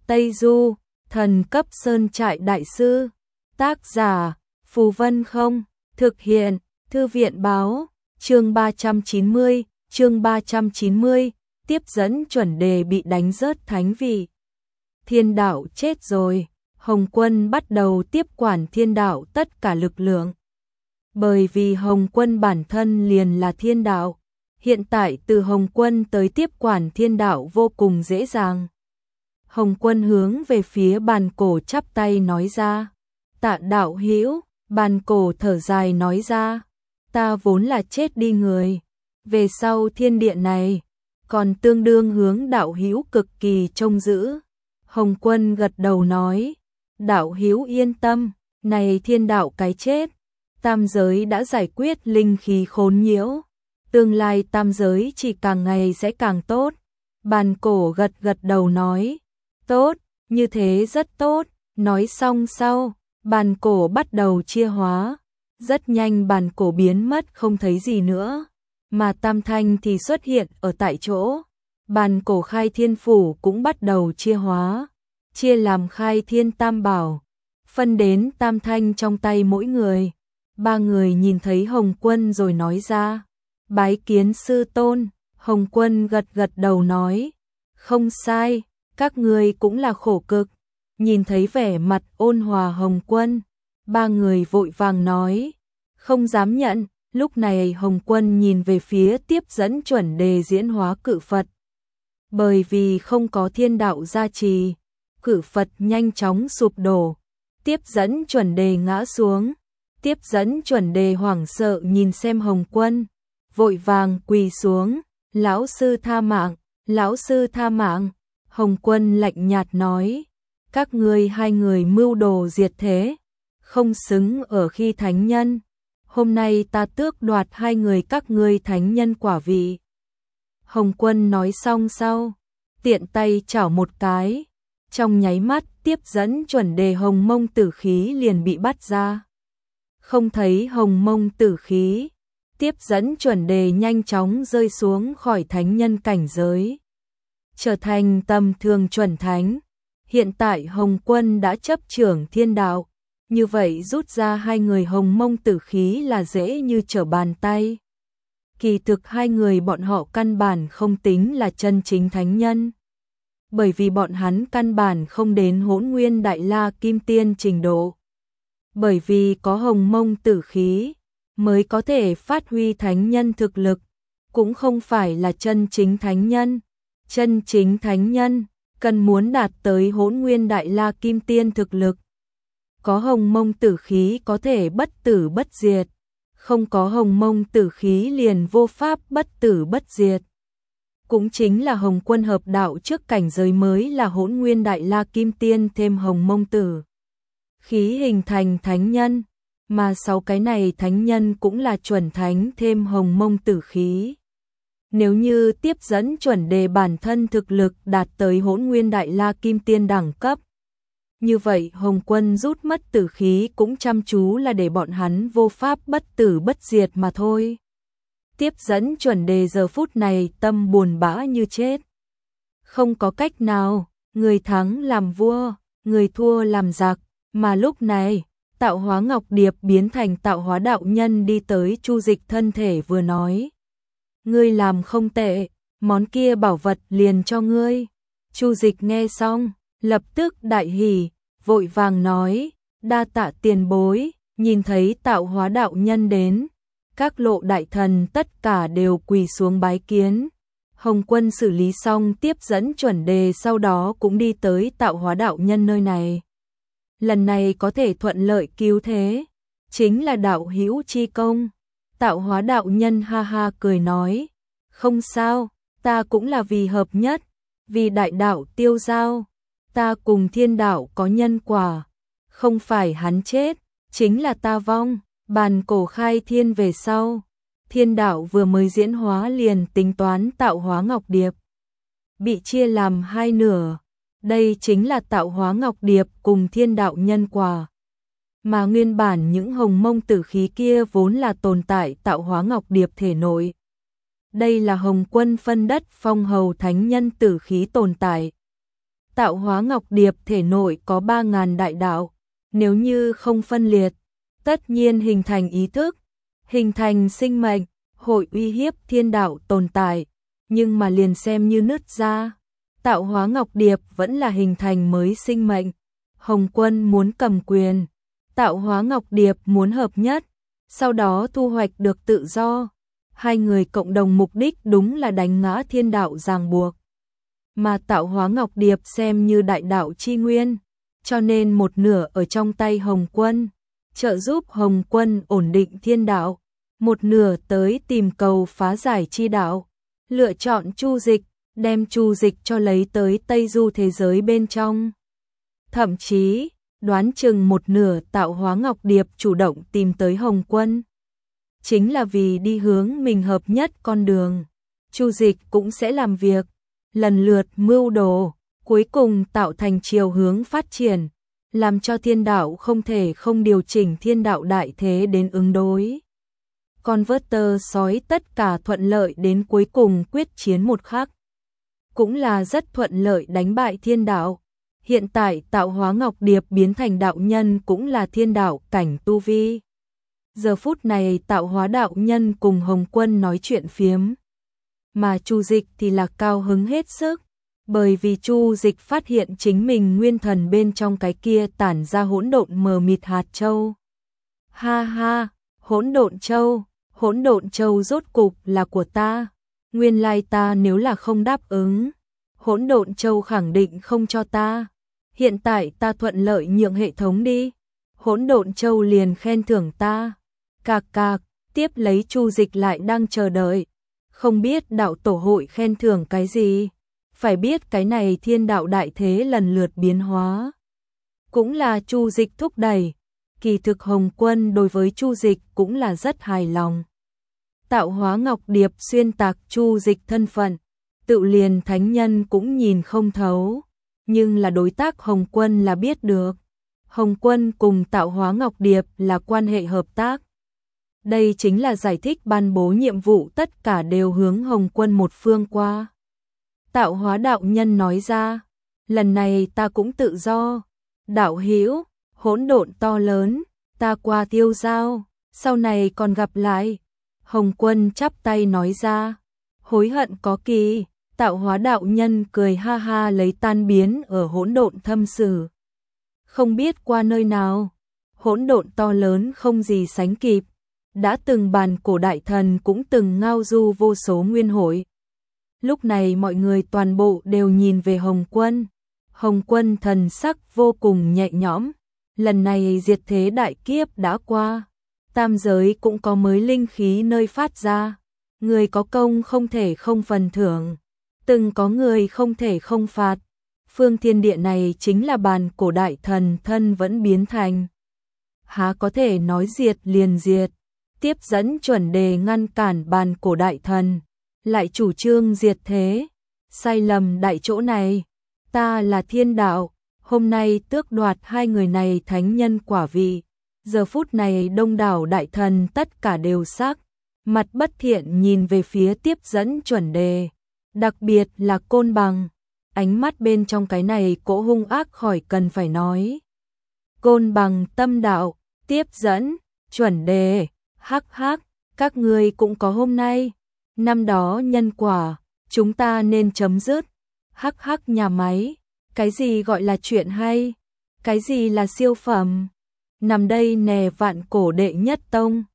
Tây Du, thần cấp sơn trại đại sư. Tác giả, Phù Vân Không. Thực hiện, Thư viện báo. Chương 390, tiếp dẫn chuẩn đề bị đánh rớt thánh vị. Thiên đạo chết rồi, Hồng Quân bắt đầu tiếp quản thiên đạo tất cả lực lượng. Bởi vì Hồng Quân bản thân liền là thiên đạo, hiện tại từ Hồng Quân tới tiếp quản thiên đạo vô cùng dễ dàng. Hồng Quân hướng về phía bàn cổ chắp tay nói ra, tạ đạo hữu. Bàn cổ thở dài nói ra, ta vốn là chết đi người, về sau thiên địa này còn tương đương hướng đạo hữu cực kỳ trông giữ. Hồng Quân gật đầu nói, đạo hữu yên tâm, này thiên đạo cái chết, tam giới đã giải quyết linh khí khốn nhiễu, tương lai tam giới chỉ càng ngày sẽ càng tốt. Bàn cổ gật đầu nói, tốt, như thế rất tốt. Nói xong sau, bàn cổ bắt đầu chia hóa, rất nhanh bàn cổ biến mất không thấy gì nữa, mà tam thanh thì xuất hiện ở tại chỗ. Bàn cổ khai thiên phủ cũng bắt đầu chia hóa, chia làm khai thiên tam bảo, phân đến tam thanh trong tay mỗi người. Ba người nhìn thấy Hồng Quân rồi nói ra, bái kiến sư tôn. Hồng Quân gật đầu nói, không sai, các ngươi cũng là khổ cực. Nhìn thấy vẻ mặt ôn hòa Hồng Quân, ba người vội vàng nói, không dám nhận. Lúc này Hồng Quân nhìn về phía tiếp dẫn chuẩn đề diễn hóa cự Phật. Bởi vì không có thiên đạo gia trì, cự Phật nhanh chóng sụp đổ, tiếp dẫn chuẩn đề ngã xuống. Tiếp dẫn chuẩn đề hoảng sợ nhìn xem Hồng Quân, vội vàng quỳ xuống, lão sư tha mạng, lão sư tha mạng. Hồng Quân lạnh nhạt nói, các ngươi hai người mưu đồ diệt thế, không xứng ở khi thánh nhân. Hôm nay ta tước đoạt hai người các ngươi thánh nhân quả vị. Hồng Quân nói xong sau, tiện tay chảo một cái, trong nháy mắt tiếp dẫn chuẩn đề hồng mông tử khí liền bị bắt ra. Không thấy hồng mông tử khí, tiếp dẫn chuẩn đề nhanh chóng rơi xuống khỏi thánh nhân cảnh giới, trở thành tầm thường chuẩn thánh. Hiện tại Hồng Quân đã chấp trưởng thiên đạo, như vậy rút ra hai người hồng mông tử khí là dễ như trở bàn tay. Kỳ thực hai người bọn họ căn bản không tính là chân chính thánh nhân, bởi vì bọn hắn căn bản không đến Hỗn Nguyên Đại La Kim Tiên trình độ. Bởi vì có hồng mông tử khí mới có thể phát huy thánh nhân thực lực, cũng không phải là chân chính thánh nhân. Chân chính thánh nhân cần muốn đạt tới Hỗn Nguyên Đại La Kim Tiên thực lực. Có hồng mông tử khí có thể bất tử bất diệt, không có hồng mông tử khí liền vô pháp bất tử bất diệt. Cũng chính là Hồng Quân hợp đạo trước cảnh giới mới là Hỗn Nguyên Đại La Kim Tiên thêm hồng mông tử khí hình thành thánh nhân, mà sáu cái này thánh nhân cũng là chuẩn thánh thêm hồng mông tử khí. Nếu như tiếp dẫn chuẩn đề bản thân thực lực đạt tới Hỗn Nguyên Đại La Kim Tiên đẳng cấp, như vậy Hồng Quân rút mất tử khí cũng chăm chú là để bọn hắn vô pháp bất tử bất diệt mà thôi. Tiếp dẫn chuẩn đề giờ phút này tâm buồn bã như chết. Không có cách nào, người thắng làm vua, người thua làm giặc, mà lúc này, Tạo Hóa Ngọc Điệp biến thành Tạo Hóa đạo nhân đi tới Chu Dịch thân thể vừa nói, ngươi làm không tệ, món kia bảo vật liền cho ngươi. Chu Dịch nghe xong, lập tức đại hỉ, vội vàng nói, đa tạ tiền bối. Nhìn thấy Tạo Hóa đạo nhân đến, các lộ đại thần tất cả đều quỳ xuống bái kiến. Hồng Quân xử lý xong tiếp dẫn chuẩn đề sau đó cũng đi tới Tạo Hóa đạo nhân nơi này. Lần này có thể thuận lợi cứu thế, chính là đạo hữu chi công. Tạo Hóa đạo nhân ha ha cười nói, không sao, ta cũng là vì hợp nhất, vì đại đạo tiêu giao, ta cùng thiên đạo có nhân quả, không phải hắn chết, chính là ta vong. Bàn cổ khai thiên về sau, thiên đạo vừa mới diễn hóa liền tính toán Tạo Hóa Ngọc Điệp bị chia làm hai nửa, đây chính là Tạo Hóa Ngọc Điệp cùng thiên đạo nhân quả. Mà nguyên bản những hồng mông tử khí kia vốn là tồn tại Tạo Hóa Ngọc Điệp thể nội. Đây là Hồng Quân phân đất phong hầu thánh nhân tử khí tồn tại. Tạo Hóa Ngọc Điệp thể nội có 3.000 đại đạo, nếu như không phân liệt, tất nhiên hình thành ý thức, hình thành sinh mệnh, hội uy hiếp thiên đạo tồn tại, nhưng mà liền xem như nứt ra, Tạo Hóa Ngọc Điệp vẫn là hình thành mới sinh mệnh. Hồng Quân muốn cầm quyền, Tạo Hóa Ngọc Điệp muốn hợp nhất, sau đó thu hoạch được tự do. Hai người cộng đồng mục đích đúng là đánh ngã thiên đạo ràng buộc. Mà Tạo Hóa Ngọc Điệp xem như đại đạo chi nguyên, cho nên một nửa ở trong tay Hồng Quân, trợ giúp Hồng Quân ổn định thiên đạo, một nửa tới tìm cầu phá giải chi đạo, lựa chọn Chu Dịch, đem Chu Dịch cho lấy tới Tây Du thế giới bên trong. Thậm chí, đoán chừng một nửa Tạo Hóa Ngọc Điệp chủ động tìm tới Hồng Quân, chính là vì đi hướng mình hợp nhất con đường. Chu Dịch cũng sẽ làm việc, lần lượt mưu đồ, cuối cùng tạo thành chiều hướng phát triển, làm cho thiên đạo không thể không điều chỉnh thiên đạo đại thế đến ứng đối. Converter sói tất cả thuận lợi đến cuối cùng quyết chiến một khắc, cũng là rất thuận lợi đánh bại thiên đạo. Hiện tại Tạo Hóa Ngọc Điệp biến thành đạo nhân cũng là thiên đạo cảnh tu vi. Giờ phút này Tạo Hóa đạo nhân cùng Hồng Quân nói chuyện phiếm, mà Chu Dịch thì là cao hứng hết sức, bởi vì Chu Dịch phát hiện chính mình nguyên thần bên trong cái kia tản ra hỗn độn mờ mịt hạt châu. Ha ha, hỗn độn châu rốt cục là của ta. Nguyên lai ta nếu là không đáp ứng, hỗn độn châu khẳng định không cho ta. Hiện tại ta thuận lợi nhượng hệ thống đi, hỗn độn châu liền khen thưởng ta. Cạc cạc, tiếp lấy Chu Dịch lại đang chờ đợi, không biết đạo tổ hội khen thưởng cái gì. Phải biết cái này thiên đạo đại thế lần lượt biến hóa, cũng là Chu Dịch thúc đẩy. Kỳ thực Hồng Quân đối với Chu Dịch cũng là rất hài lòng. Tạo Hóa Ngọc Điệp xuyên tạc Chu Dịch thân phận, tự liền thánh nhân cũng nhìn không thấu, nhưng là đối tác Hồng Quân là biết được. Hồng Quân cùng Tạo Hóa Ngọc Điệp là quan hệ hợp tác. Đây chính là giải thích ban bố nhiệm vụ tất cả đều hướng Hồng Quân một phương qua. Tạo Hóa đạo nhân nói ra, lần này ta cũng tự do. Đạo hữu, hỗn độn to lớn, ta qua tiêu giao, sau này còn gặp lại. Hồng Quân chắp tay nói ra, hối hận có kỳ. Tạo Hóa đạo nhân cười ha ha lấy tan biến ở hỗn độn thâm sử. Không biết qua nơi nào, hỗn độn to lớn không gì sánh kịp. Đã từng bàn cổ đại thần cũng từng ngao du vô số nguyên hội. Lúc này mọi người toàn bộ đều nhìn về Hồng Quân. Hồng Quân thần sắc vô cùng nhẹ nhõm. Lần này diệt thế đại kiếp đã qua, tam giới cũng có mới linh khí nơi phát ra. Người có công không thể không phần thưởng, từng có người không thể không phạt. Phương thiên địa này chính là bàn cổ đại thần thân vẫn biến thành. Há có thể nói diệt liền diệt, tiếp dẫn chuẩn đề ngăn cản bàn cổ đại thần, lại chủ trương diệt thế. Sai lầm đại chỗ này, ta là thiên đạo, hôm nay tước đoạt hai người này thánh nhân quả vị. Giờ phút này đông đảo đại thần tất cả đều sắc mặt bất thiện nhìn về phía tiếp dẫn chuẩn đề, đặc biệt là Côn Bằng, ánh mắt bên trong cái này cỗ hung ác khỏi cần phải nói. Côn Bằng tâm đạo, tiếp dẫn, chuẩn đề, hắc hắc, các ngươi cũng có hôm nay. Năm đó nhân quả, chúng ta nên chấm dứt. Hắc hắc nhà máy, cái gì gọi là chuyện hay, cái gì là siêu phẩm. Nằm đây nè vạn cổ đệ nhất tông.